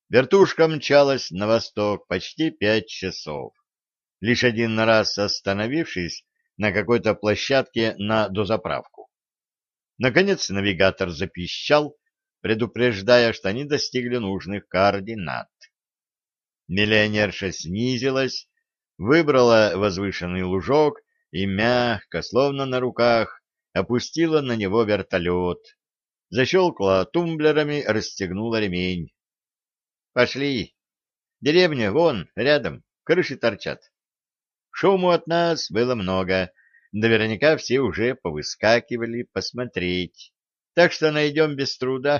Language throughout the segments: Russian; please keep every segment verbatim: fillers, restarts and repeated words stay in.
Вертушка мчалась на восток почти пять часов, лишь один раз остановившись на какой-то площадке на дозаправку. Наконец навигатор запищал, предупреждая, что они достигли нужных координат. Миллионерша снизилась, выбрала возвышенный лужок и мягко, словно на руках, опустила на него вертолет, защелкала тумблерами, расстегнула ремень. «Пошли! Деревня вон, рядом, крыши торчат. Шуму от нас было много, наверняка все уже повыскакивали посмотреть, так что найдем без труда».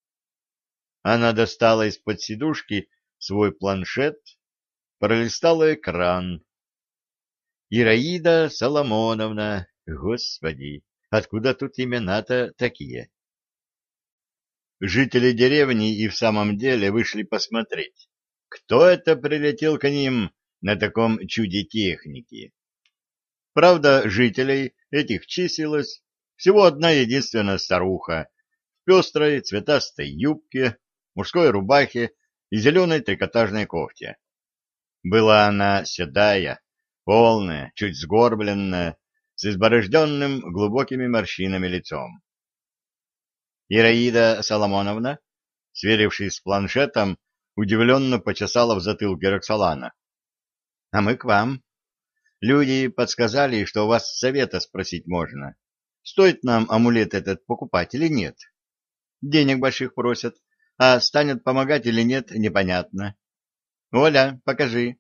Она достала из-под сидушки свой планшет, пролистала экран. Ираида Соломоновна, господи, откуда тут имена-то такие? Жители деревни и в самом деле вышли посмотреть, кто это прилетел к ним на таком чуде техники. Правда, жителей этих числилось всего одна единственная старуха в пестрой цветастой юбке, мужской рубахе и зеленой трикотажной кофте. Была она седая, полная, чуть сгорбленная, с изборожденным глубокими морщинами лицом. Ираида Соломоновна, сверившись с планшетом, удивленно почесала в затылке Роксолана. — А мы к вам. Люди подсказали, что у вас совета спросить можно. Стоит нам амулет этот покупать или нет? Денег больших просят, а станет помогать или нет, непонятно. Оля, покажи.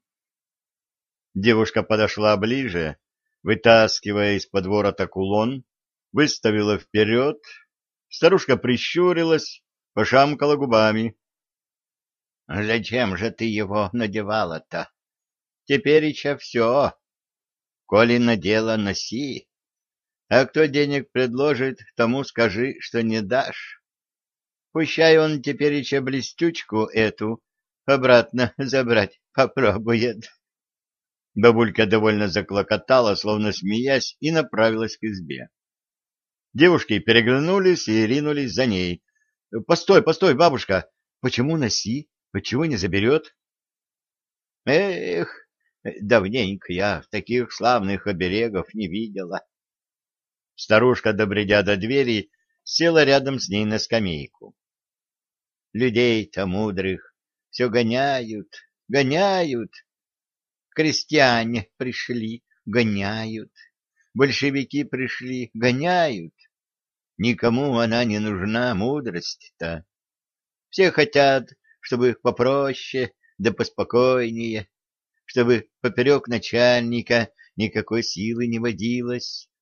Девушка подошла ближе, вытаскивая из-под ворота кулон, выставила вперед. Старушка прищурилась, пошамкала губами. — Зачем же ты его надевала-то? Тепереча все. Коли надела, носи. А кто денег предложит, тому скажи, что не дашь. Пущай он тепереча блестючку эту обратно забрать попробует. Бабулька довольно заклокотала, словно смеясь, и направилась к избе. Девушки переглянулись и ринулись за ней. — Постой, постой, бабушка! Почему носи? Почему не заберет? — Эх, давненько я таких славных оберегов не видела. Старушка, добредя до двери, села рядом с ней на скамейку. — Людей-то мудрых все гоняют, гоняют. Крестьяне пришли, гоняют. Большевики пришли, гоняют. Никому она не нужна, мудрость-то. Все хотят, чтобы попроще, да поспокойнее, чтобы поперек начальника никакой силы не водилось.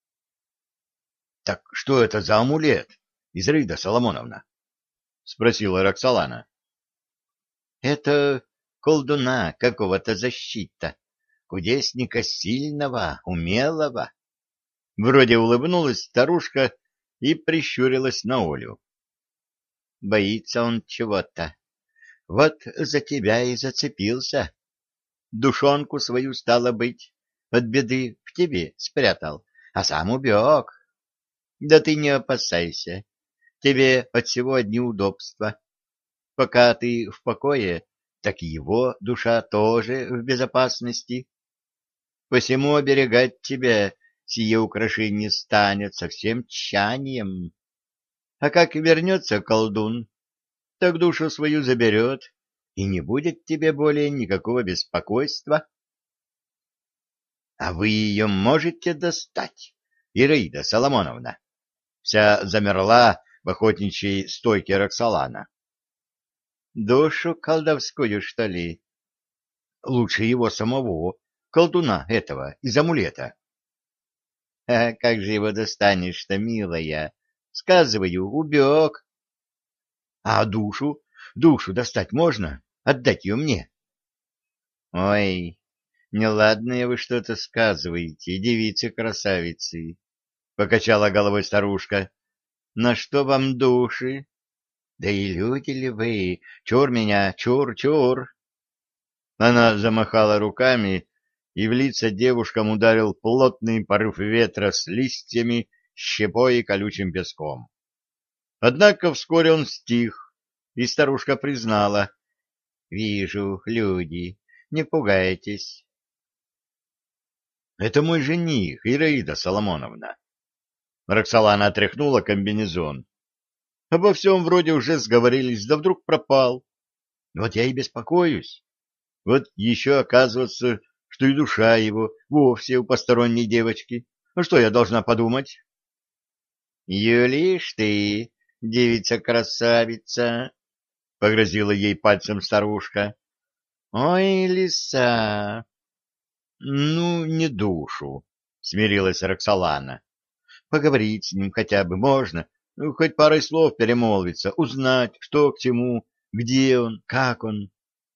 — Так что это за амулет, Израида Соломоновна? — спросила Роксолана. — Это колдуна какого-то защита, кудесника сильного, умелого. Вроде улыбнулась старушка и прищурилась на Олю. Боится он чего-то. Вот за тебя и зацепился. Душонку свою, стало быть, от беды в тебе спрятал, а сам убег. Да ты не опасайся, тебе от всего одни удобства. Пока ты в покое, так и его душа тоже в безопасности. Посему оберегать тебя сие украшение станет со всем тщанием. А как вернется колдун, так душу свою заберет, и не будет тебе более никакого беспокойства. — А вы ее можете достать, Ираида Соломоновна? Вся замерла в охотничьей стойке Роксолана. — Душу колдовскую, что ли? — Лучше его самого, колдуна этого, из амулета. — А как же его достанешь-то, милая? Сказываю, убег. — А душу? Душу достать можно? Отдать ее мне? — Ой, неладное вы что-то сказываете, девицы-красавицы, — покачала головой старушка. — На что вам души? Да и люди ли вы? Чур меня, чур-чур! Она замахала руками, и в лица девушкам ударил плотный порыв ветра с листьями, щепой и колючим песком. Однако вскоре он стих, и старушка признала, вижу, люди, не пугайтесь. Это мой жених, Ираида Соломоновна. Роксолана отряхнула комбинезон. Обо всем вроде уже сговорились, да вдруг пропал. Вот я и беспокоюсь. Вот еще оказывается, что и душа его вовсе у посторонней девочки. Ну что я должна подумать? Юлишь ты, девица-красавица, — погрозила ей пальцем старушка. Ой, лиса! Ну, не душу, — смирилась Роксолана. Поговорить с ним хотя бы можно, ну, хоть парой слов перемолвиться, узнать, что к чему, где он, как он.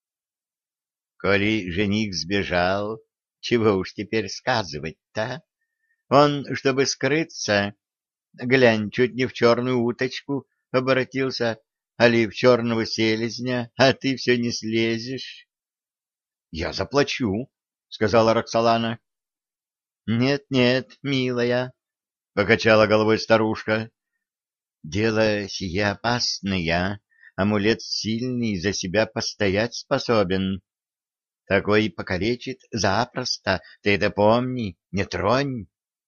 Коли жених сбежал, чего уж теперь сказывать-то? Он, чтобы скрыться, глянь, чуть не в черную уточку обратился, али в черного селезня, а ты все не слезешь. — Я заплачу, — сказала Роксолана. — Нет-нет, милая, — покачала головой старушка. — Дело сие опасное, амулет сильный, за себя постоять способен. Такой покалечит запросто, ты это помни, не тронь.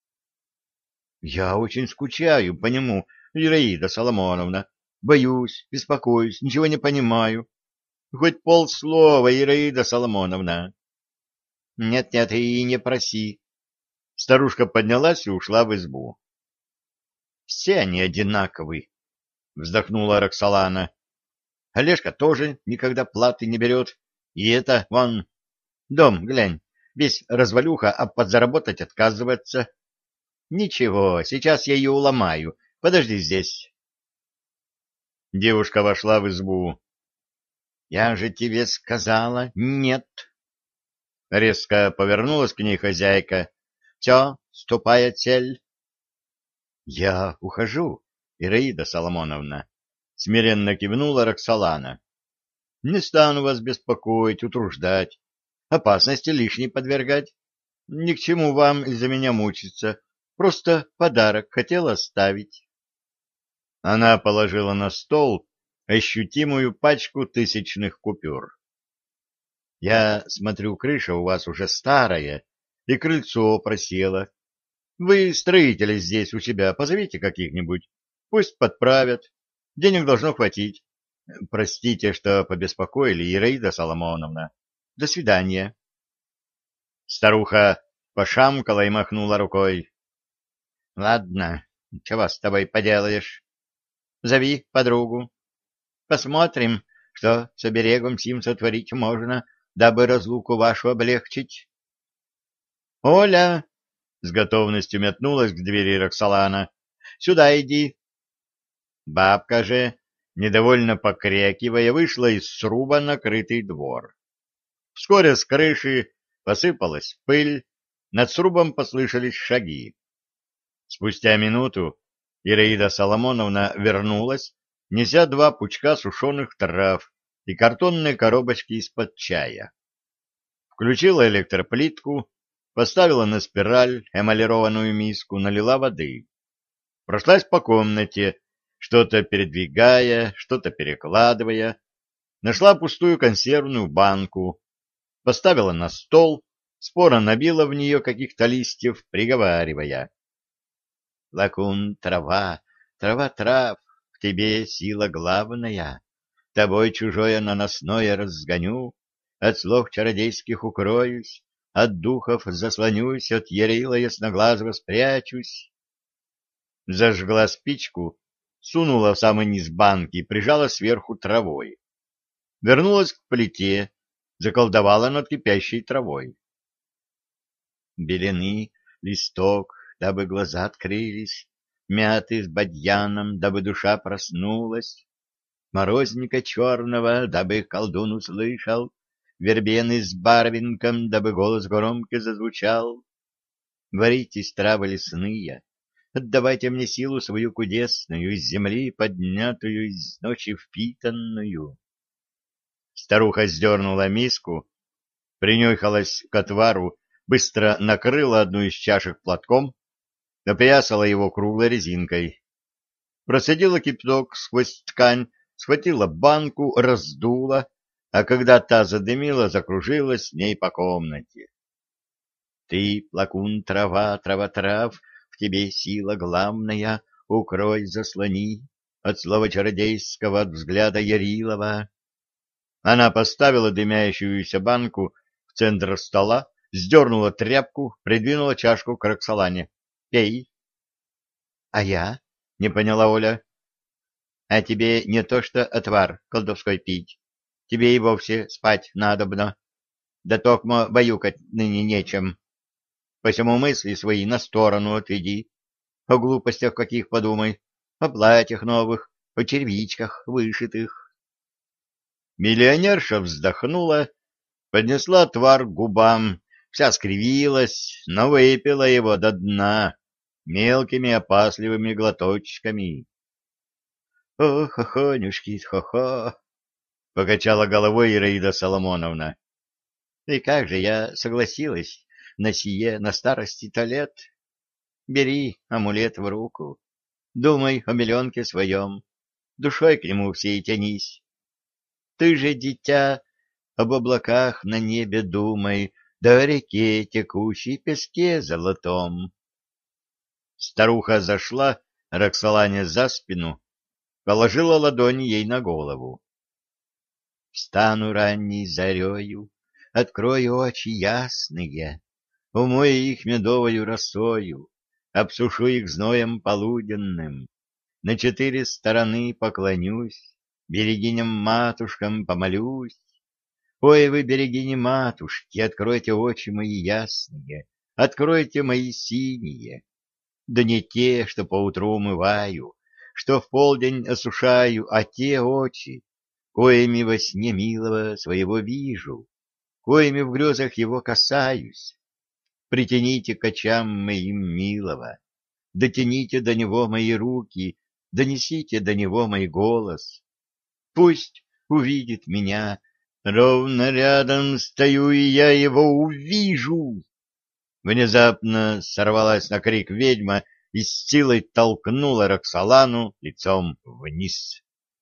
— Я очень скучаю по нему, Ираида Соломоновна. Боюсь, беспокоюсь, ничего не понимаю. Хоть полслова, Ираида Соломоновна. Нет, — Нет-нет, и не проси. Старушка поднялась и ушла в избу. — Все они одинаковы, — вздохнула Роксолана. — Олежка тоже никогда платы не берет. И это, вон, дом, глянь, весь развалюха, а подзаработать отказывается. Ничего, сейчас я ее уломаю. Подожди здесь. Девушка вошла в избу. — Я же тебе сказала, нет. Резко повернулась к ней хозяйка. — Все, ступай, отсель. — Я ухожу, Ираида Соломоновна, — смиренно кивнула Роксолана. — Не стану вас беспокоить, утруждать, опасности лишней подвергать. Ни к чему вам из-за меня мучиться. Просто подарок хотела оставить. Она положила на стол ощутимую пачку тысячных купюр. — Я смотрю, крыша у вас уже старая, и крыльцо просело. Вы строители здесь у себя позовите каких-нибудь, пусть подправят. Денег должно хватить. Простите, что побеспокоили, Ираида Соломоновна. До свидания. Старуха пошамкала и махнула рукой. — Ладно, чего с тобой поделаешь? Зови подругу. Посмотрим, что с оберегом сим сотворить можно, дабы разлуку вашу облегчить. — Оля! — с готовностью метнулась к двери Роксолана. — Сюда иди. Бабка же, недовольно покрякивая, вышла из сруба на крытый двор. Вскоре с крыши посыпалась пыль, над срубом послышались шаги. Спустя минуту Ираида Соломоновна вернулась, неся два пучка сушеных трав и картонные коробочки из-под чая. Включила электроплитку, поставила на спираль эмалированную миску, налила воды. Прошлась по комнате, что-то передвигая, что-то перекладывая, нашла пустую консервную банку, поставила на стол, споро набила в нее каких-то листьев, приговаривая. Лакун, трава, трава трав, в тебе сила главная, тобой чужое наносное разгоню, от слов чародейских укроюсь, от духов заслонюсь, от ярила ясноглазого спрячусь. Зажгла спичку, сунула в самый низ банки и прижала сверху травой. Вернулась к плите, заколдовала над кипящей травой. Белены листок, дабы глаза открылись, мяты с бадьяном, дабы душа проснулась, морозника черного, дабы колдун услышал, вербены с барвинком, дабы голос громкий зазвучал. Варитесь травы лесные, отдавайте мне силу свою кудесную, из земли поднятую, из ночи впитанную. Старуха сдернула миску, принюхалась к отвару, быстро накрыла одну из чашек платком, опоясала его круглой резинкой. Процедила кипяток сквозь ткань, схватила банку, раздула, а когда та задымила, закружилась с ней по комнате. Ты, плакун, трава, трава трав, в тебе сила главная, укрой, заслони от слова чародейского, от взгляда Ярилова. Она поставила дымящуюся банку в центр стола, сдернула тряпку, придвинула чашку к Роксолане. — Пей. — А я? — не поняла Оля. — А тебе не то что отвар колдовской пить, тебе и вовсе спать надобно. Да токмо баюкать ныне нечем. Посему мысли свои на сторону отведи. О глупостях каких подумай, о платьях новых, о червичках вышитых. Миллионерша вздохнула, поднесла отвар к губам, вся скривилась, но выпила его до дна мелкими опасливыми глоточками. — О, хохонюшки, хо-хо! — покачала головой Ираида Соломоновна. — И как же я согласилась на сие на старости-то лет? Бери амулет в руку, думай о миллионке своем, душой к нему всей тянись. Ты же, дитя, об облаках на небе думай, да о реке, текущей песке золотом. Старуха зашла Роксолане за спину, положила ладонь ей на голову. Встану ранней зарею, открою очи ясные, умою их медовою росою, обсушу их зноем полуденным, на четыре стороны поклонюсь, берегиням-матушкам помолюсь. Ой, вы, берегини-матушки, откройте очи мои ясные, откройте мои синие, да не те, что поутру умываю, что в полдень осушаю, а те очи, коими во сне милого своего вижу, коими в грезах его касаюсь. Притяните к очам моим милого, дотяните до него мои руки, донесите до него мой голос. Пусть увидит меня, ровно рядом стою, и я его увижу. Внезапно сорвалась на крик ведьма и с силой толкнула Роксолану лицом вниз.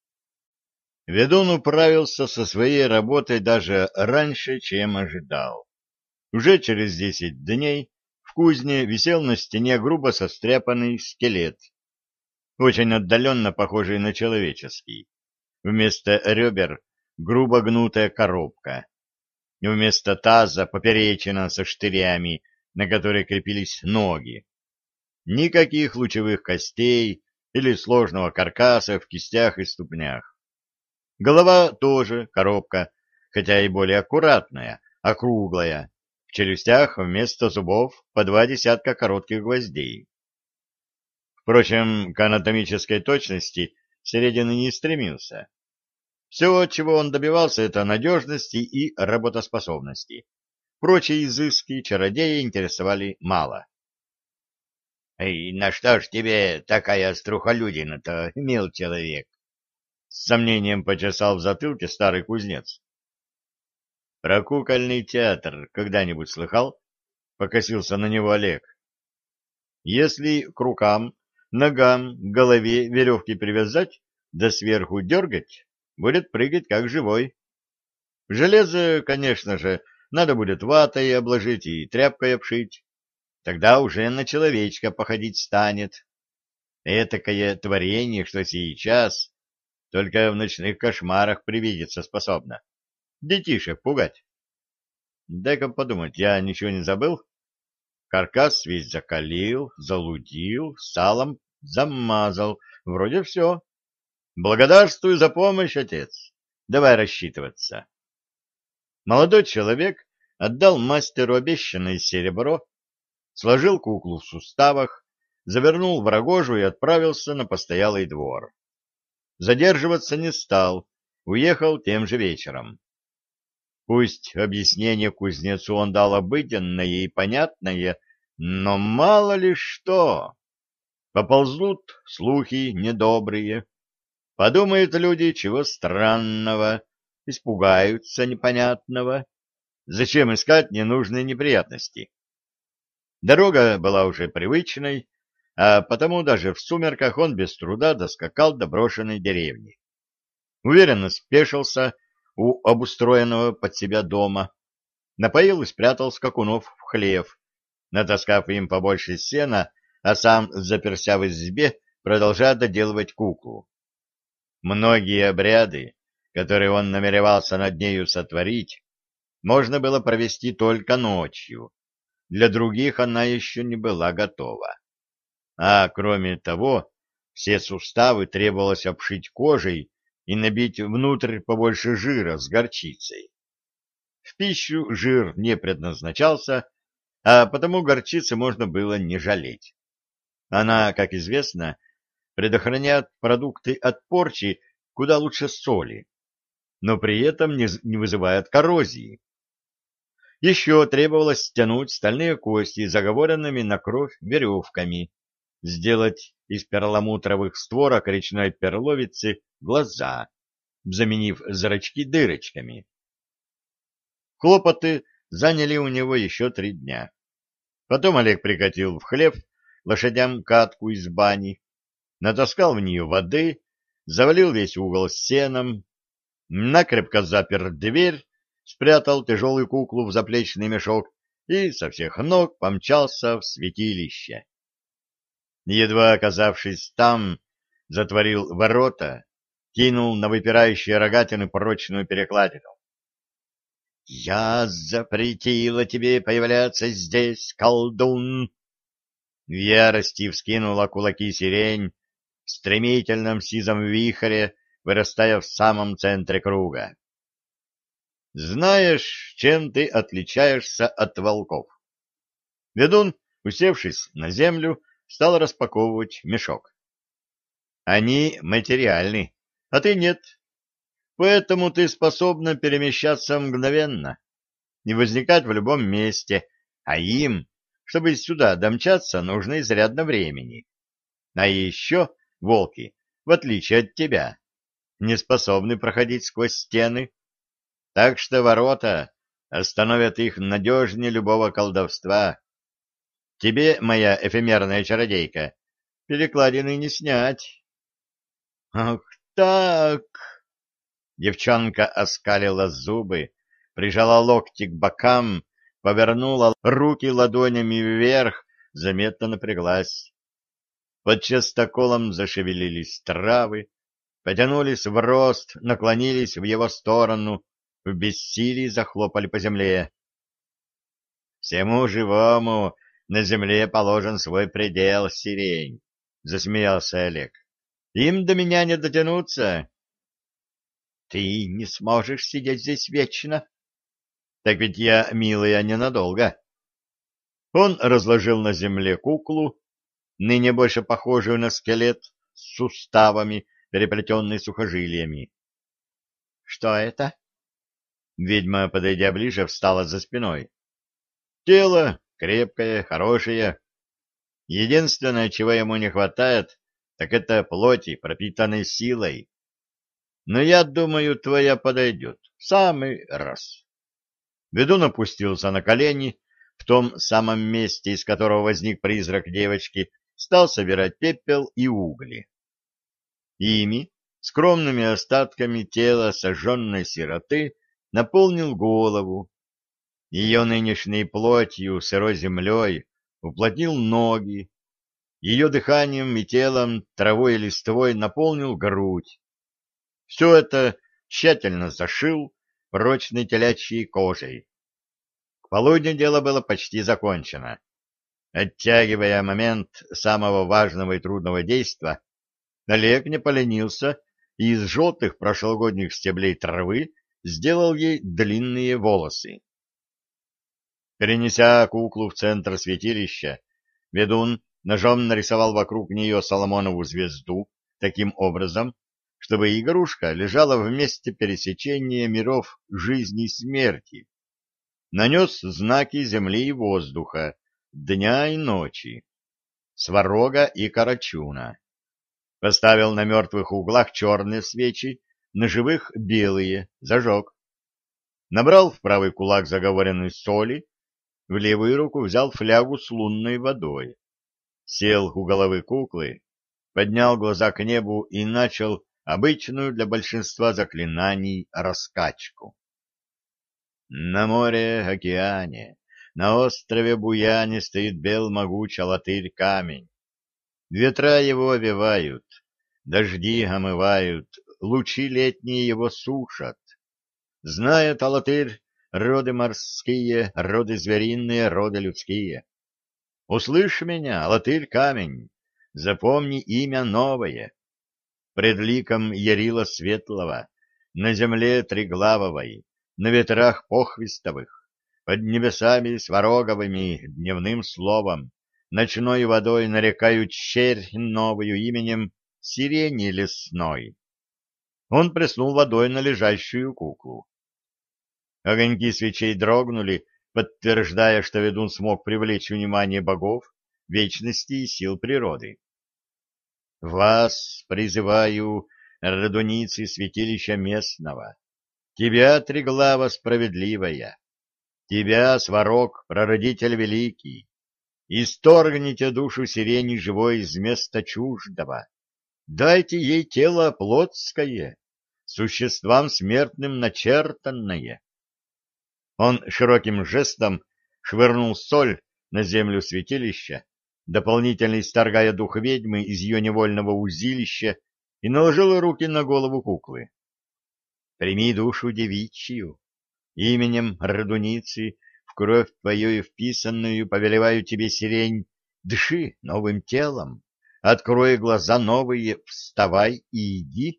Ведун управился со своей работой даже раньше, чем ожидал. Уже через десять дней в кузне висел на стене грубо состряпанный скелет, очень отдаленно похожий на человеческий. Вместо ребер грубо гнутая коробка. Вместо таза поперечина со штырями, на которые крепились ноги. Никаких лучевых костей или сложного каркаса в кистях и ступнях. Голова тоже коробка, хотя и более аккуратная, округлая. В челюстях вместо зубов по два десятка коротких гвоздей. Впрочем, к анатомической точности Середин не стремился. Все, чего он добивался, это надежности и работоспособности. Прочие изыски чародея интересовали мало. — Эй, на что ж тебе такая струхолюдина-то, мил человек? — с сомнением почесал в затылке старый кузнец. — Про кукольный театр когда-нибудь слыхал? — покосился на него Олег. — Если к рукам, ногам, голове веревки привязать, да сверху дергать, будет прыгать как живой. Железо, конечно же, надо будет ватой обложить и тряпкой обшить. Тогда уже на человечка походить станет. Этакое творение, что сейчас только в ночных кошмарах привидеться способно. Детишек пугать. Дай-ка подумать, я ничего не забыл? Каркас весь закалил, залудил, салом замазал. Вроде все. Благодарствую за помощь, отец. Давай рассчитываться. Молодой человек отдал мастеру обещанное серебро, сложил куклу в суставах, завернул в рогожу и отправился на постоялый двор. Задерживаться не стал, уехал тем же вечером. Пусть объяснение кузнецу он дал обыденное и понятное, но мало ли что. Поползут слухи недобрые. Подумают люди, чего странного, испугаются непонятного. Зачем искать ненужные неприятности? Дорога была уже привычной, а потому даже в сумерках он без труда доскакал до брошенной деревни. Уверенно спешился, у обустроенного под себя дома, напоил и спрятал скакунов в хлев, натаскав им побольше сена, а сам, заперся в избе, продолжая доделывать куклу. Многие обряды, которые он намеревался над нею сотворить, можно было провести только ночью. Для других она еще не была готова. А кроме того, все суставы требовалось обшить кожей и набить внутрь побольше жира с горчицей. В пищу жир не предназначался, а потому горчицы можно было не жалеть. Она, как известно, предохраняет продукты от порчи куда лучше соли, но при этом не, не вызывает коррозии. Еще требовалось стянуть стальные кости заговоренными на кровь веревками, сделать из перламутровых створок речной перловицы глаза, заменив зрачки дырочками. Хлопоты заняли у него еще три дня. Потом Олег прикатил в хлев лошадям катку из бани, натаскал в нее воды, завалил весь угол сеном, накрепко запер дверь, спрятал тяжелую куклу в заплечный мешок и со всех ног помчался в святилище. Едва оказавшись там, затворил ворота, кинул на выпирающие рогатины прочную перекладину. — Я запретила тебе появляться здесь, колдун! В ярости вскинула кулаки сирень в стремительном сизом вихре, вырастая в самом центре круга. Знаешь, чем ты отличаешься от волков? Ведун, усевшись на землю, стал распаковывать мешок. Они материальны, а ты нет. Поэтому ты способна перемещаться мгновенно, не возникать в любом месте, а им, чтобы сюда домчаться, нужно изрядно времени. А еще волки, в отличие от тебя, не способны проходить сквозь стены, так что ворота остановят их надежнее любого колдовства. Тебе, моя эфемерная чародейка, перекладины не снять. — Ах так! Девчонка оскалила зубы, прижала локти к бокам, повернула руки ладонями вверх, заметно напряглась. Под частоколом зашевелились травы, потянулись в рост, наклонились в его сторону, в бессилии захлопали по земле. — Всему живому на земле положен свой предел, сирень, — засмеялся Олег. — Им до меня не дотянуться. — Ты не сможешь сидеть здесь вечно. — Так ведь я, милая, ненадолго. Он разложил на земле куклу, ныне больше похожую на скелет, с суставами, переплетенный сухожилиями. — Что это? Ведьма, подойдя ближе, встала за спиной. — Тело крепкое, хорошее. Единственное, чего ему не хватает, так это плоти, пропитанной силой. Но я думаю, твоя подойдет в самый раз. Ведун опустился на колени, в том самом месте, из которого возник призрак девочки, стал собирать пепел и угли. Ими, скромными остатками тела сожженной сироты, наполнил голову. Ее нынешней плотью, сырой землей, уплотнил ноги. Ее дыханием и телом, травой и листвой наполнил грудь. Все это тщательно зашил прочной телячьей кожей. К полудню дело было почти закончено. Оттягивая момент самого важного и трудного действа, Олег не поленился и из желтых прошлогодних стеблей травы сделал ей длинные волосы. Перенеся куклу в центр святилища, ведун ножом нарисовал вокруг нее Соломонову звезду таким образом, чтобы игрушка лежала в месте пересечения миров жизни и смерти. Нанес знаки земли и воздуха, дня и ночи, Сварога и Карачуна. Поставил на мертвых углах черные свечи, на живых белые, зажег. Набрал в правый кулак заговоренной соли, в левую руку взял флягу с лунной водой. Сел у головы куклы, поднял глаза к небу и начал обычную для большинства заклинаний раскачку. На море-океане, на острове Буяне стоит бел могучий латырь камень. Ветра его овевают, дожди омывают, лучи летние его сушат. Знает Алатырь роды морские, роды звериные, роды людские. Услышь меня, Алатырь камень, запомни имя новое. Пред ликом Ярила Светлого, на земле Триглавовой, на ветрах похвистовых, под небесами свароговыми дневным словом, ночной водой нарекают черь новую именем сирени лесной. Он плеснул водой на лежащую куклу. Огоньки свечей дрогнули, подтверждая, что ведун смог привлечь внимание богов, вечности и сил природы. «Вас призываю, радуницы святилища местного, тебя, Триглава справедливая, тебя, Сварог, прародитель великий, исторгните душу сирени живой из места чуждого, дайте ей тело плотское, существам смертным начертанное». Он широким жестом швырнул соль на землю святилища, дополнительно исторгая дух ведьмы из ее невольного узилища, и наложил руки на голову куклы. «Прими душу девичью, именем Радуницы, в кровь твою вписанную повелеваю тебе, сирень, дыши новым телом, открой глаза новые, вставай и иди».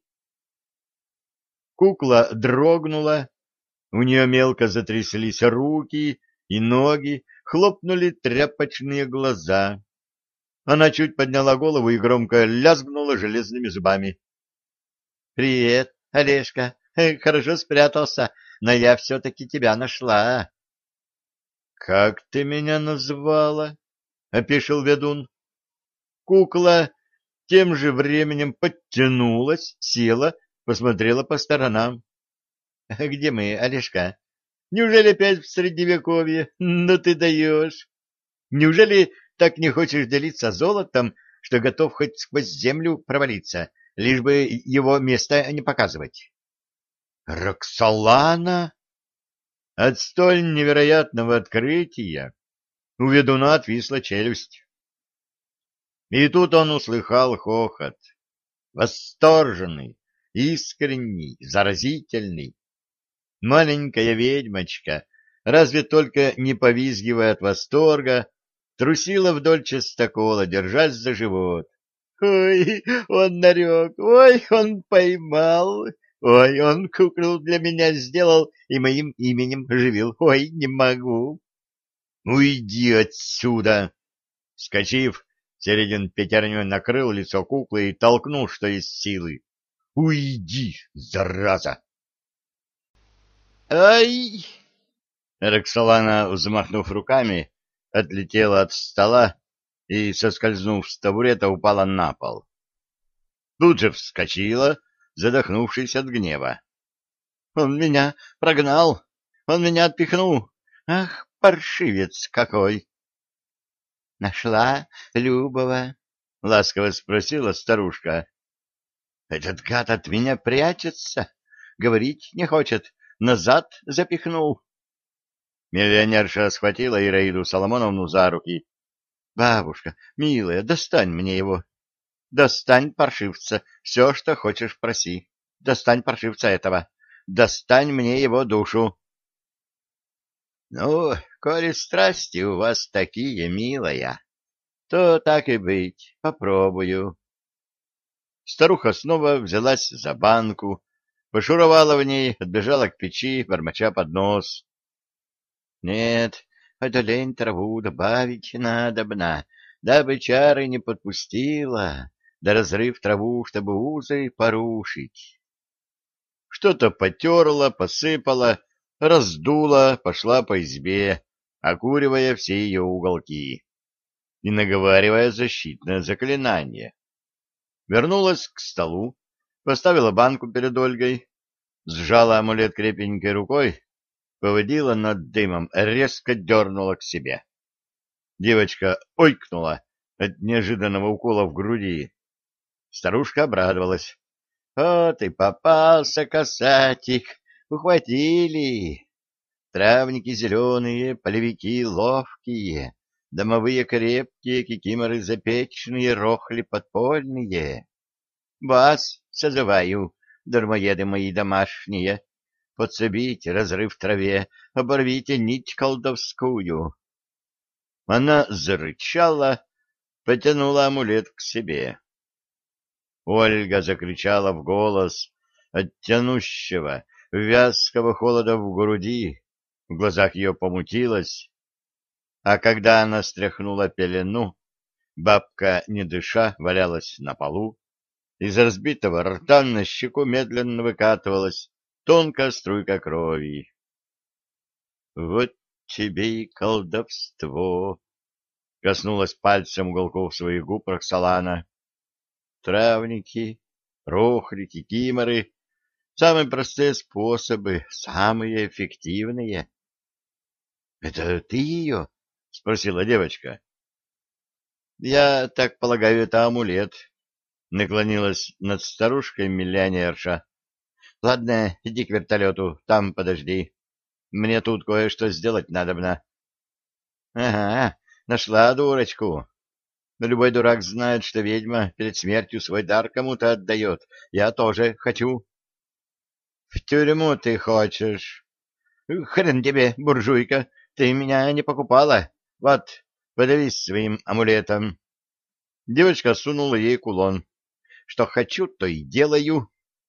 Кукла дрогнула, у нее мелко затряслись руки и ноги, хлопнули тряпочные глаза. Она чуть подняла голову и громко лязгнула железными зубами. — Привет, Олежка. Хорошо спрятался, но я все-таки тебя нашла. — Как ты меня назвала? — опешил ведун. Кукла тем же временем подтянулась, села, посмотрела по сторонам. — Где мы, Олежка? Неужели опять в Средневековье? Ну ты даешь! Неужели так не хочешь делиться золотом, что готов хоть сквозь землю провалиться, лишь бы его место не показывать? — Роксолана! От столь невероятного открытия у ведуна отвисла челюсть. И тут он услыхал хохот. Восторженный, искренний, заразительный. Маленькая ведьмочка, разве только не повизгивая от восторга, трусила вдоль частокола, держась за живот. «Ой, он нарек! Ой, он поймал! Ой, он куклу для меня сделал и моим именем живил! Ой, не могу!» «Уйди отсюда!» Вскочив, Середин пятерней накрыл лицо куклы и толкнул, что есть силы. «Уйди, зараза!» «Ай!» Роксолана, взмахнув руками, отлетела от стола и, соскользнув с табурета, упала на пол. Тут же вскочила, задохнувшись от гнева. «Он меня прогнал! Он меня отпихнул! Ах, паршивец какой!» «Нашла Любова?» — ласково спросила старушка. «Этот гад от меня прячется, говорить не хочет, назад запихнул». Миллионерша схватила Ираиду Соломоновну за руки. — Бабушка, милая, достань мне его. Достань паршивца, все, что хочешь, проси. Достань паршивца этого. Достань мне его душу. — Ну, коли страсти у вас такие, милая, то так и быть, попробую. Старуха снова взялась за банку, пошуровала в ней, отбежала к печи, бормоча под нос. Нет, одолень траву добавить надобно, дабы чары не подпустила, да разрыв траву, чтобы узы порушить. Что-то потерла, посыпала, раздула, пошла по избе, окуривая все ее уголки и наговаривая защитное заклинание. Вернулась к столу, поставила банку перед Ольгой, сжала амулет крепенькой рукой, поводила над дымом, резко дернула к себе. Девочка ойкнула от неожиданного укола в груди. Старушка обрадовалась. Вот и попался касатик, ухватили. Травники зеленые, полевики ловкие, домовые крепкие, кикиморы запечные, рохли подпольные. Вас созываю, дармоеды мои домашние, подсобите разрыв в траве, оборвите нить колдовскую. Она зарычала, потянула амулет к себе. Ольга закричала в голос от тянущего, вязкого холода в груди, в глазах ее помутилось, а когда она стряхнула пелену, бабка, не дыша, валялась на полу, из разбитого рта на щеку медленно выкатывалась тонкая струйка крови. — Вот тебе и колдовство! — коснулась пальцем уголков своих губ Роксолана. — Травники, рохлики, киморы — самые простые способы, самые эффективные. — Это ты ее? — спросила девочка. — Я так полагаю, это амулет, — наклонилась над старушкой миллионерша. — Ладно, иди к вертолету, там подожди. Мне тут кое-что сделать надобно. — Ага, нашла дурочку. Но любой дурак знает, что ведьма перед смертью свой дар кому-то отдает. Я тоже хочу. — В тюрьму ты хочешь? — Хрен тебе, буржуйка, ты меня не покупала. Вот, подавись своим амулетом. Девочка сунула ей кулон. — Что хочу, то и делаю.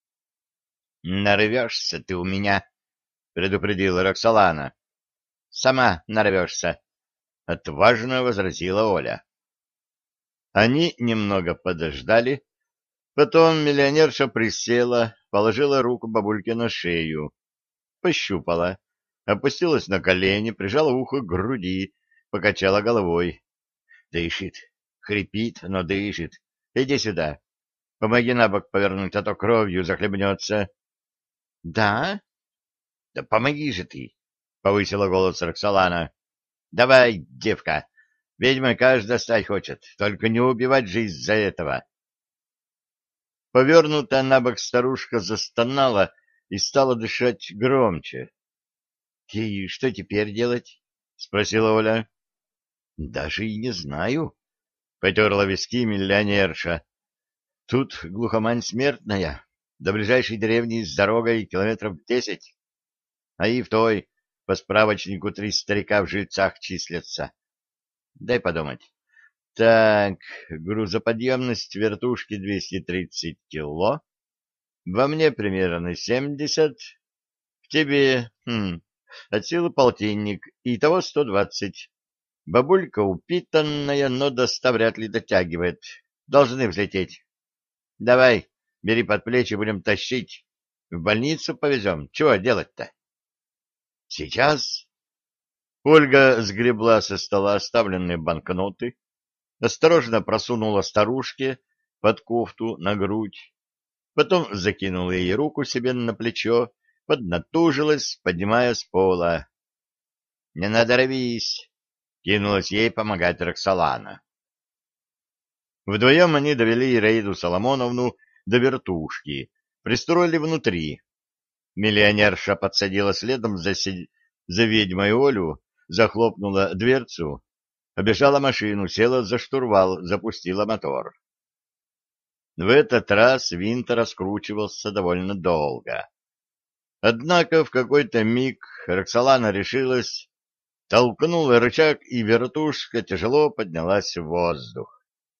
— Нарвешься ты у меня, — предупредила Роксолана. — Сама нарвешься, — отважно возразила Оля. Они немного подождали, потом миллионерша присела, положила руку бабульке на шею, пощупала, опустилась на колени, прижала ухо к груди, покачала головой. Дышит, хрипит, но дышит. Иди сюда, помоги на бок повернуть, а то кровью захлебнется. — Да? — Да помоги же ты, — повысила голос Роксолана. — Давай, девка, ведьмой каждая стать хочет, только не убивать же из-за этого. Повернутая на бок старушка застонала и стала дышать громче. — И что теперь делать? — спросила Оля. — Даже и не знаю, — потерла виски миллионерша. — Тут глухомань смертная, до ближайшей деревни с дорогой километров десять, а и в той по справочнику три старика в жильцах числятся. Дай подумать. Так, грузоподъемность вертушки двести тридцать кило, во мне примерно семьдесят, в тебе, хм, от силы полтинник, итого сто двадцать. Бабулька упитанная, но до ста вряд ли дотягивает. Должны взлететь. Давай, бери под плечи, будем тащить. В больницу повезем. Чего делать-то? Сейчас. Ольга сгребла со стола оставленные банкноты, осторожно просунула старушке под кофту на грудь, потом закинула ей руку себе на плечо, поднатужилась, поднимая с пола. — Не надорвись! — кинулась ей помогать Роксолана. Вдвоем они довели Ираиду Соломоновну до вертушки, пристроили внутри. Миллионерша подсадила следом за, седь... за ведьмой Олю, захлопнула дверцу, обежала машину, села за штурвал, запустила мотор. В этот раз винт раскручивался довольно долго. Однако в какой-то миг Роксолана решилась, толкнула рычаг, и вертушка тяжело поднялась в воздух.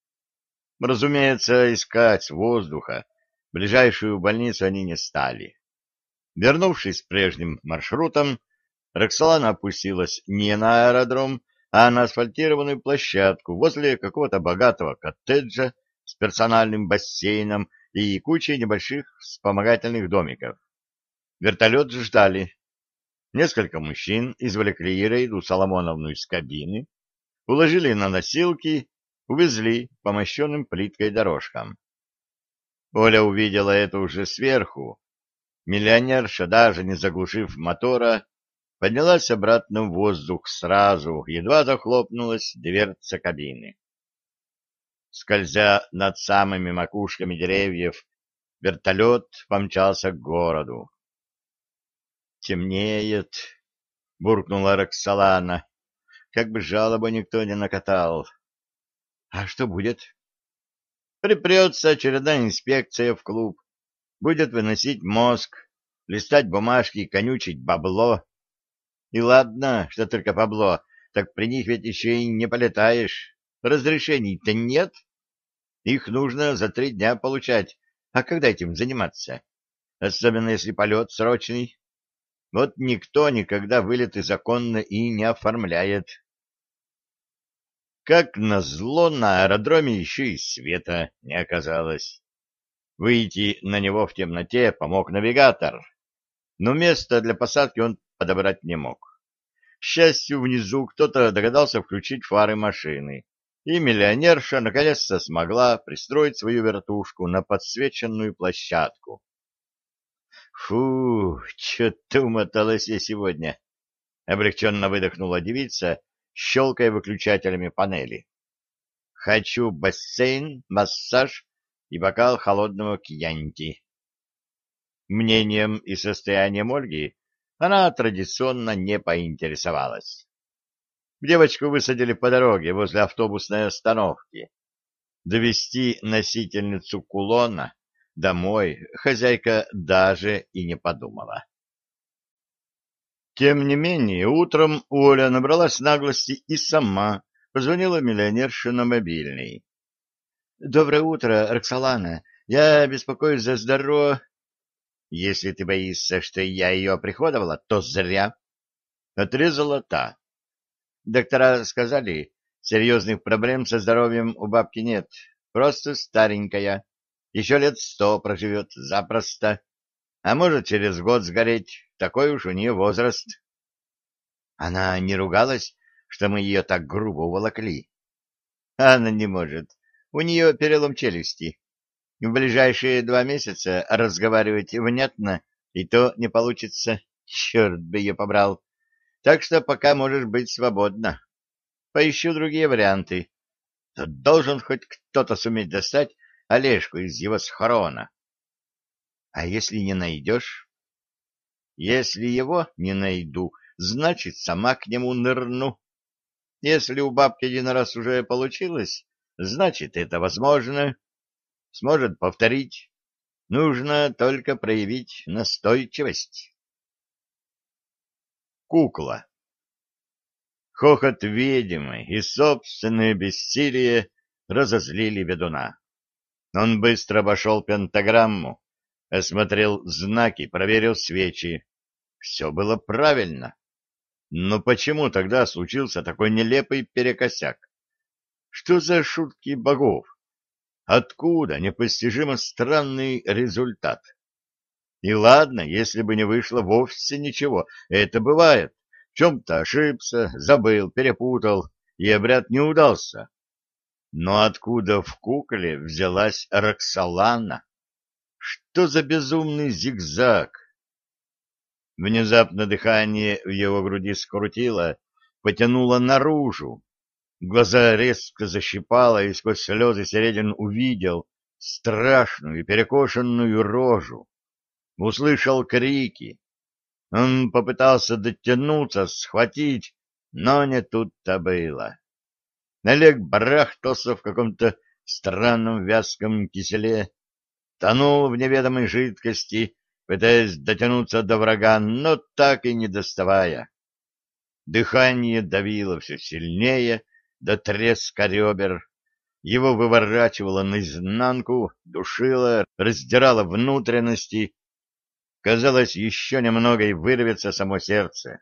Разумеется, искать с воздуха ближайшую больницу они не стали. Вернувшись прежним маршрутом, Роксолана опустилась не на аэродром, а на асфальтированную площадку возле какого-то богатого коттеджа с персональным бассейном и кучей небольших вспомогательных домиков. Вертолет ждали. Несколько мужчин извлекли Ираиду Соломоновну из кабины, уложили на носилки, увезли по мощенным плиткой дорожкам. Оля увидела это уже сверху. Миллионерша, даже не заглушив мотора, поднялась обратно в воздух сразу, едва захлопнулась дверца кабины. Скользя над самыми макушками деревьев вертолет помчался к городу. «Темнеет», — буркнула Роксолана. «Как бы жалобу никто не накатал». «А что будет?» «Припрется очередная инспекция в клуб. Будет выносить мозг, листать бумажки и конючить бабло. И ладно, что только бабло, так при них ведь еще и не полетаешь. Разрешений-то нет. Их нужно за три дня получать. А когда этим заниматься? Особенно если полет срочный. Вот никто никогда вылеты законно и не оформляет. Как назло, на аэродроме еще и света не оказалось. Выйти на него в темноте помог навигатор, но место для посадки он подобрать не мог. К счастью, внизу кто-то догадался включить фары машины, и миллионерша наконец-то смогла пристроить свою вертушку на подсвеченную площадку. «Фу, чё-то умоталась я сегодня!» — облегченно выдохнула девица, щелкая выключателями панели. «Хочу бассейн, массаж и бокал холодного кьянти». Мнением и состоянием Ольги она традиционно не поинтересовалась. Девочку высадили по дороге возле автобусной остановки. Довести носительницу кулона домой хозяйка даже и не подумала. Тем не менее, утром Оля набралась наглости и сама позвонила миллионерше на мобильный. — Доброе утро, Роксолана. Я беспокоюсь за здоровье. — Если ты боишься, что я ее оприходовала, то зря. Отрезала та. Доктора сказали, серьезных проблем со здоровьем у бабки нет. Просто старенькая. Еще лет сто проживет запросто. А может, через год сгореть. Такой уж у нее возраст. Она не ругалась, что мы ее так грубо уволокли? Она не может. У нее перелом челюсти. В ближайшие два месяца разговаривать внятно и то не получится. Черт бы ее побрал. Так что пока можешь быть свободна. Поищу другие варианты. Должен хоть кто-то суметь достать Олежку из его схрона. А если не найдешь? Если его не найду, значит, сама к нему нырну. Если у бабки один раз уже получилось, значит, это возможно. Сможет повторить. Нужно только проявить настойчивость. Кукла. Хохот ведьмы и собственное бессилие разозлили ведуна. Он быстро обошел пентаграмму, осмотрел знаки, проверил свечи. Все было правильно. Но почему тогда случился такой нелепый перекосяк? Что за шутки богов? Откуда непостижимо странный результат? И ладно, если бы не вышло вовсе ничего, это бывает. В чем-то ошибся, забыл, перепутал, и обряд не удался. Но откуда в кукле взялась Роксолана? Что за безумный зигзаг? Внезапно дыхание в его груди скрутило, потянуло наружу. Глаза резко защипало, и сквозь слезы Середин увидел страшную перекошенную рожу. Услышал крики. Он попытался дотянуться, схватить, но не тут-то было. Олег барахтался в каком-то странном вязком киселе, тонул в неведомой жидкости, пытаясь дотянуться до врага, но так и не доставая. Дыхание давило все сильнее до треска ребер, его выворачивало наизнанку, душило, раздирало внутренности. Казалось, еще немного и вырвется само сердце.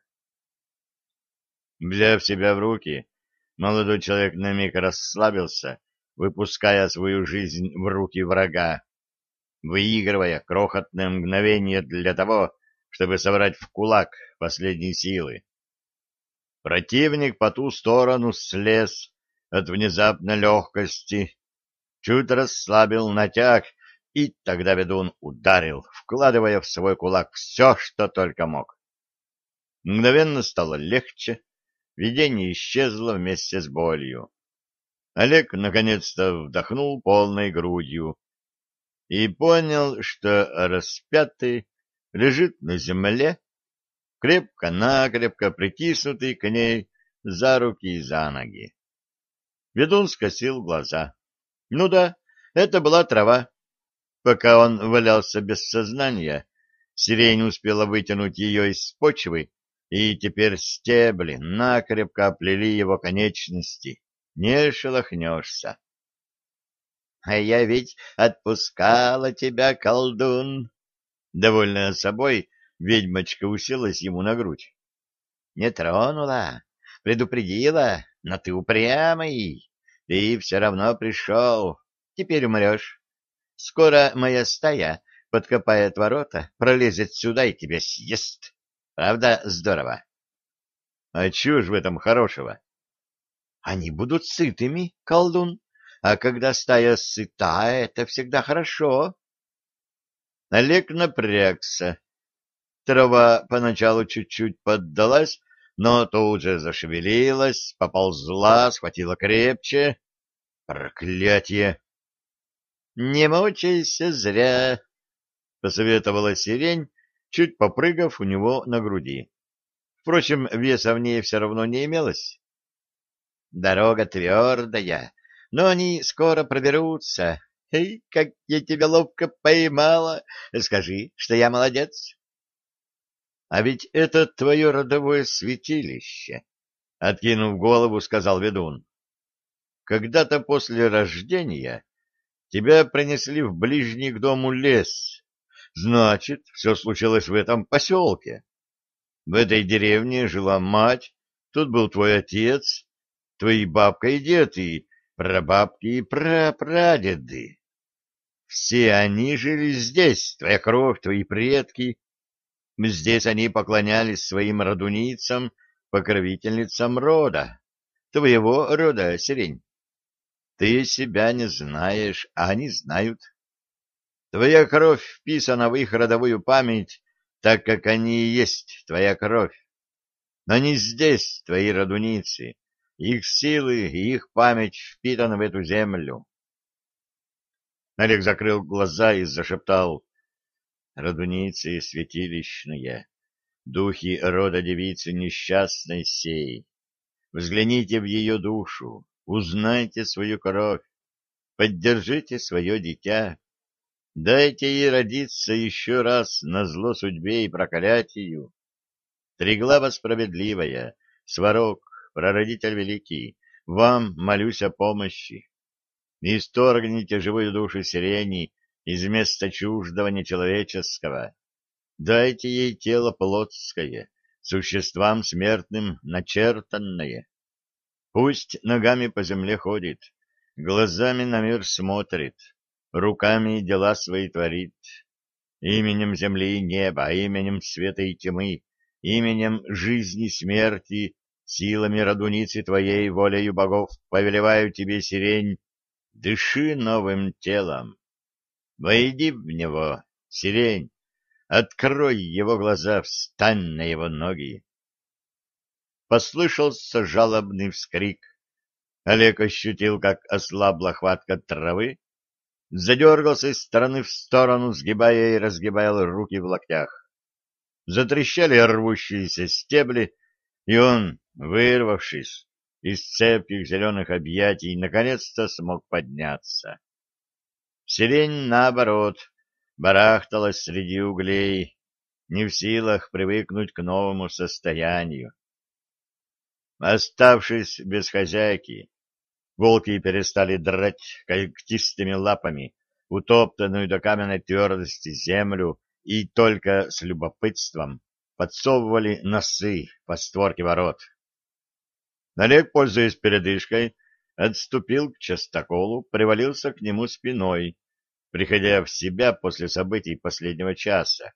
Взяв себя в руки, молодой человек на миг расслабился, выпуская свою жизнь в руки врага, выигрывая крохотное мгновение для того, чтобы собрать в кулак последние силы. Противник по ту сторону слез от внезапной легкости, чуть расслабил натяг, и тогда ведун ударил, вкладывая в свой кулак все, что только мог. Мгновенно стало легче, видение исчезло вместе с болью. Олег наконец-то вдохнул полной грудью. и понял, что распятый лежит на земле, крепко-накрепко притиснутый к ней за руки и за ноги. Ведун скосил глаза. Ну да, это была трава. Пока он валялся без сознания, сирень успела вытянуть ее из почвы, и теперь стебли накрепко оплели его конечности. Не шелохнешься. — А я ведь отпускала тебя, колдун! Довольная собой, ведьмочка уселась ему на грудь. — Не тронула, предупредила, но ты упрямый. Ты все равно пришел. Теперь умрешь. Скоро моя стая подкопает ворота, пролезет сюда и тебя съест. Правда, здорово? — А чего ж в этом хорошего? — Они будут сытыми, колдун, а когда стая сыта, это всегда хорошо. Олег напрягся. Трава поначалу чуть-чуть поддалась, но тут же зашевелилась, поползла, схватила крепче. Проклятие! — Не мучайся зря, — посоветовала сирень, чуть попрыгав у него на груди. Впрочем, веса в ней все равно не имелось. — Дорога твердая, но они скоро проберутся. Эй, как я тебя ловко поймала! Скажи, что я молодец. — А ведь это твое родовое святилище, — откинув голову, сказал ведун. — Когда-то после рождения тебя принесли в ближний к дому лес. Значит, все случилось в этом поселке. В этой деревне жила мать, тут был твой отец, твои бабка и дед, и прабабки и прапрадеды. Все они жили здесь, твоя кровь, твои предки. Здесь они поклонялись своим родуницам, покровительницам рода. Твоего рода, сирень. Ты себя не знаешь, а они знают. Твоя кровь вписана в их родовую память, так как они и есть твоя кровь. Но не здесь твои родуницы. Их силы и их память впитаны в эту землю. Олег закрыл глаза и зашептал: «Родуницы святилищные, духи рода девицы несчастной сей, взгляните в ее душу, узнайте свою кровь, поддержите свое дитя, дайте ей родиться еще раз назло судьбе и проклятию. Триглава справедливая, Сварог, прародитель великий, вам молюсь о помощи. Исторгните живую душу сирени из места чуждого нечеловеческого. Дайте ей тело плотское, существам смертным начертанное. Пусть ногами по земле ходит, глазами на мир смотрит, руками дела свои творит. Именем земли и неба, именем света и тьмы, именем жизни и смерти, силами родуницы твоей, волею богов, повелеваю тебе, сирень, дыши новым телом. Войди в него, сирень, открой его глаза, встань на его ноги. Послышался жалобный вскрик. Олег ощутил, как ослабла хватка травы, задергался из стороны в сторону, сгибая и разгибая руки в локтях. Затрещали рвущиеся стебли, и он, вырвавшись из цепких зеленых объятий, наконец-то смог подняться. Сирень, наоборот, барахталась среди углей, не в силах привыкнуть к новому состоянию. Оставшись без хозяйки, волки перестали драть когтистыми лапами утоптанную до каменной твердости землю и только с любопытством подсовывали носы по створке ворот. Олег, пользуясь передышкой, отступил к частоколу, привалился к нему спиной, приходя в себя после событий последнего часа.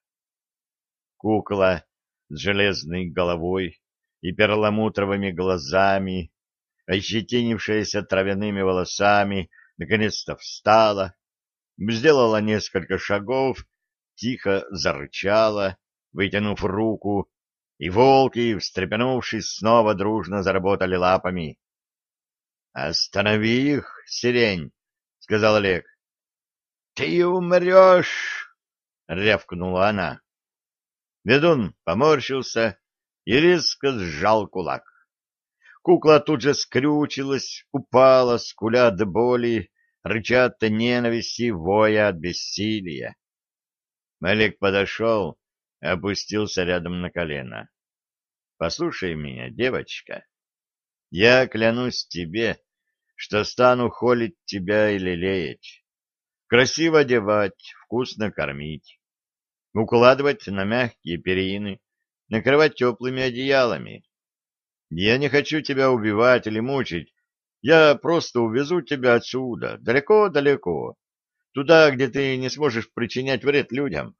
Кукла с железной головой и перламутровыми глазами, ощетинившаяся травяными волосами, наконец-то встала, сделала несколько шагов, тихо зарычала, вытянув руку, и волки, встрепенувшись, снова дружно заработали лапами. — Останови их, сирень, — сказал Олег. — Ты умрешь! — рявкнула она. Ведун поморщился и резко сжал кулак. Кукла тут же скрючилась, упала, скуля от боли, рыча от ненависти, воя от бессилия. Олег подошел, опустился рядом на колено. — Послушай меня, девочка. Я клянусь тебе, что стану холить тебя и лелеять, красиво одевать, вкусно кормить, укладывать на мягкие перины, накрывать теплыми одеялами. Я не хочу тебя убивать или мучить, я просто увезу тебя отсюда, далеко-далеко, туда, где ты не сможешь причинять вред людям.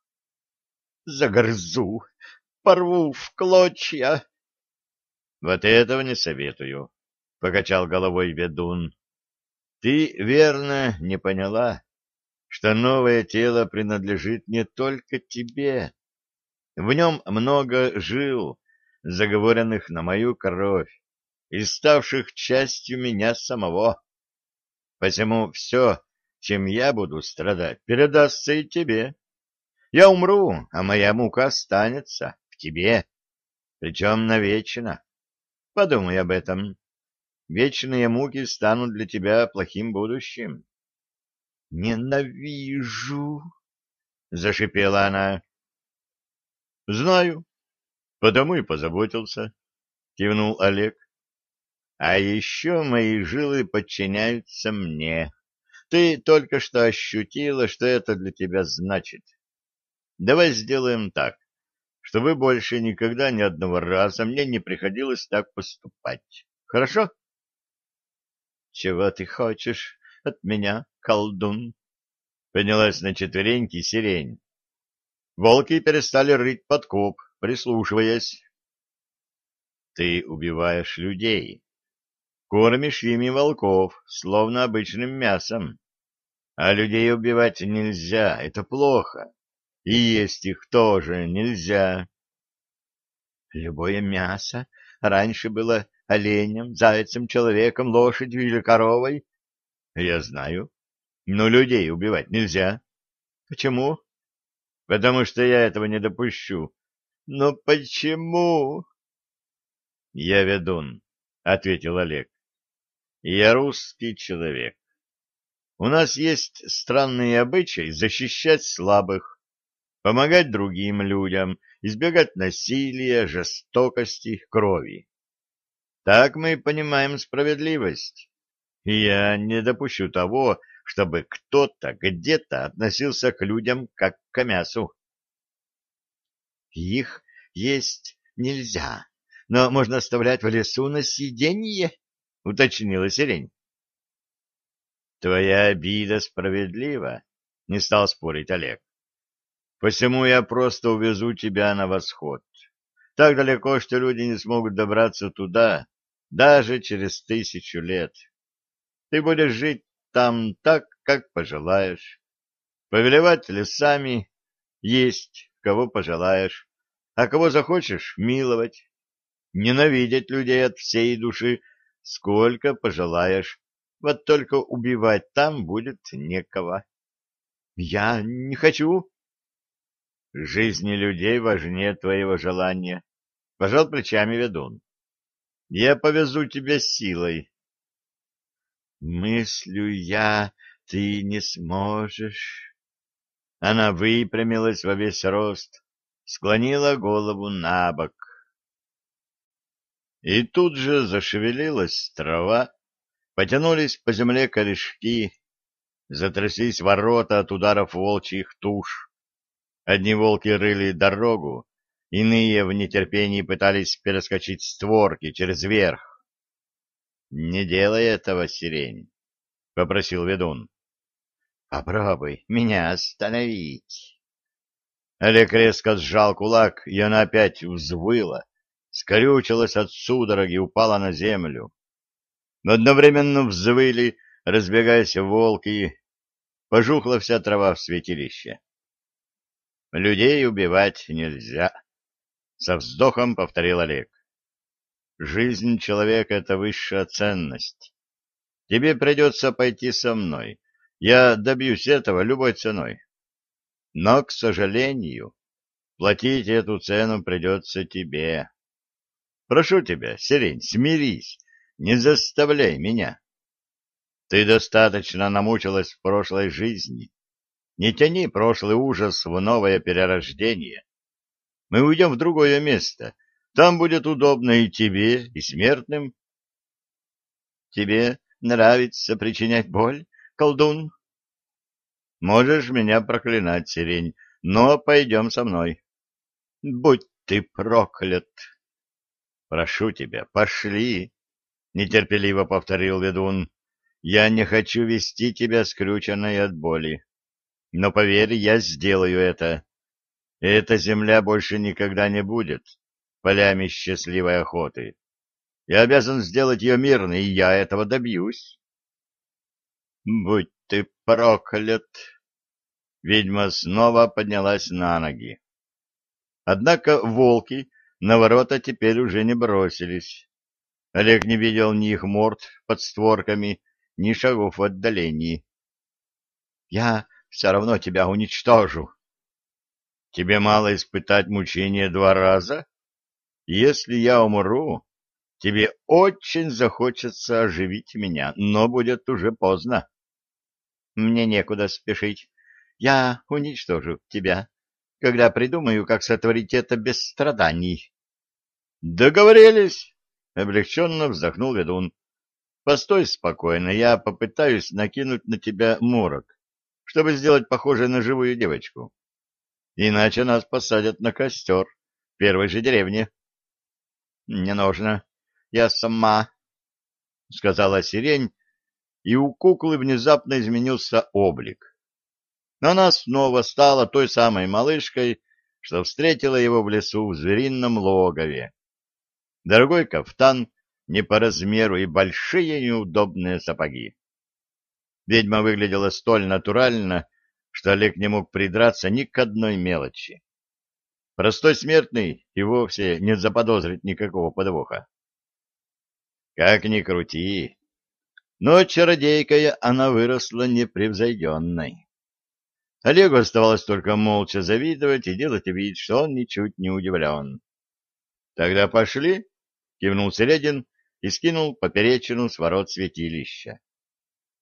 Загрызу, порву в клочья. Вот этого не советую, — покачал головой ведун. Ты верно не поняла, что новое тело принадлежит не только тебе. В нем много жил, заговоренных на мою кровь и ставших частью меня самого. Посему все, чем я буду страдать, передастся и тебе. Я умру, а моя мука останется в тебе, причем навечно. Подумай об этом. Вечные муки станут для тебя плохим будущим. — Ненавижу! — зашипела она. — Знаю, потому и позаботился, — кивнул Олег. — А еще мои жилы подчиняются мне. Ты только что ощутила, что это для тебя значит. Давай сделаем так, чтобы больше никогда ни одного раза мне не приходилось так поступать. Хорошо? — Чего ты хочешь от меня, колдун? Поднялась на четвереньки сирень. Волки перестали рыть подкоп, прислушиваясь. — Ты убиваешь людей, кормишь ими волков, словно обычным мясом. А людей убивать нельзя, это плохо. И есть их тоже нельзя. Любое мясо раньше было оленем, зайцем, человеком, лошадью или коровой. Я знаю, но людей убивать нельзя. Почему? Потому что я этого не допущу. Но почему? Я ведун, ответил Олег. Я русский человек. У нас есть странный обычай защищать слабых, помогать другим людям, избегать насилия, жестокости, крови. Так мы понимаем справедливость. И я не допущу того, чтобы кто-то где-то относился к людям как к мясу. Их есть нельзя, но можно оставлять в лесу на съеденье, — уточнила сирень. — Твоя обида справедлива, — не стал спорить Олег. — Посему я просто увезу тебя на восход. Так далеко, что люди не смогут добраться туда, даже через тысячу лет. Ты будешь жить там так, как пожелаешь, повелевать лесами, есть, кого пожелаешь, а кого захочешь миловать, ненавидеть людей от всей души, сколько пожелаешь, вот только убивать там будет некого. Я не хочу. Жизни людей важнее твоего желания, — пожал плечами ведун. Я повезу тебя силой. Мыслю я, ты не сможешь. Она выпрямилась во весь рост, склонила голову на бок. И тут же зашевелилась трава, потянулись по земле корешки, затряслись ворота от ударов волчьих туш. Одни волки рыли дорогу, иные в нетерпении пытались перескочить створки через верх. — Не делай этого, сирень, — попросил ведун. — Попробуй меня остановить. Олег резко сжал кулак, и она опять взвыла, скрючилась от судороги, упала на землю. Одновременно взвыли, разбегаясь волки, пожухла вся трава в святилище. Людей убивать нельзя, — со вздохом повторил Олег. Жизнь человека — это высшая ценность. Тебе придется пойти со мной, Я добьюсь этого любой ценой. Но, к сожалению, платить эту цену придется тебе. Прошу тебя, Сирень, смирись, не заставляй меня. Ты достаточно намучилась в прошлой жизни. Не тяни прошлый ужас в новое перерождение. Мы уйдем в другое место. Там будет удобно и тебе, и смертным. Тебе нравится причинять боль, колдун? Можешь меня проклинать, Сирень, но пойдем со мной. Будь ты проклят! Прошу тебя, пошли, — нетерпеливо повторил ведун. Я не хочу вести тебя скрюченной от боли. Но поверь, я сделаю это. Эта земля больше никогда не будет полями счастливой охоты. Я обязан сделать ее мирной, и я этого добьюсь. Будь ты проклят! Ведьма снова поднялась на ноги. Однако волки на ворота теперь уже не бросились. Олег не видел ни их морд под створками, ни шагов в отдалении. — Я все равно тебя уничтожу. — Тебе мало испытать мучения два раза? Если я умру, тебе очень захочется оживить меня, но будет уже поздно. Мне некуда спешить. Я уничтожу тебя, когда придумаю, как сотворить это без страданий. — Договорились! — облегченно вздохнул ведун. — Постой спокойно, я попытаюсь накинуть на тебя морок, чтобы сделать похожей на живую девочку. Иначе нас посадят на костер в первой же деревне. — Не нужно, я сама, — сказала сирень, и у куклы внезапно изменился облик. Она снова стала той самой малышкой, что встретила его в лесу в зверином логове. Дорогой кафтан не по размеру и большие неудобные сапоги. Ведьма выглядела столь натурально, что Олег не мог придраться ни к одной мелочи. Простой смертный и вовсе не заподозрит никакого подвоха. Как ни крути, но чародейкой она выросла непревзойденной. Олегу оставалось только молча завидовать и делать вид, что он ничуть не удивлен. — Тогда пошли, — кивнул Середин и скинул поперечину с ворот святилища.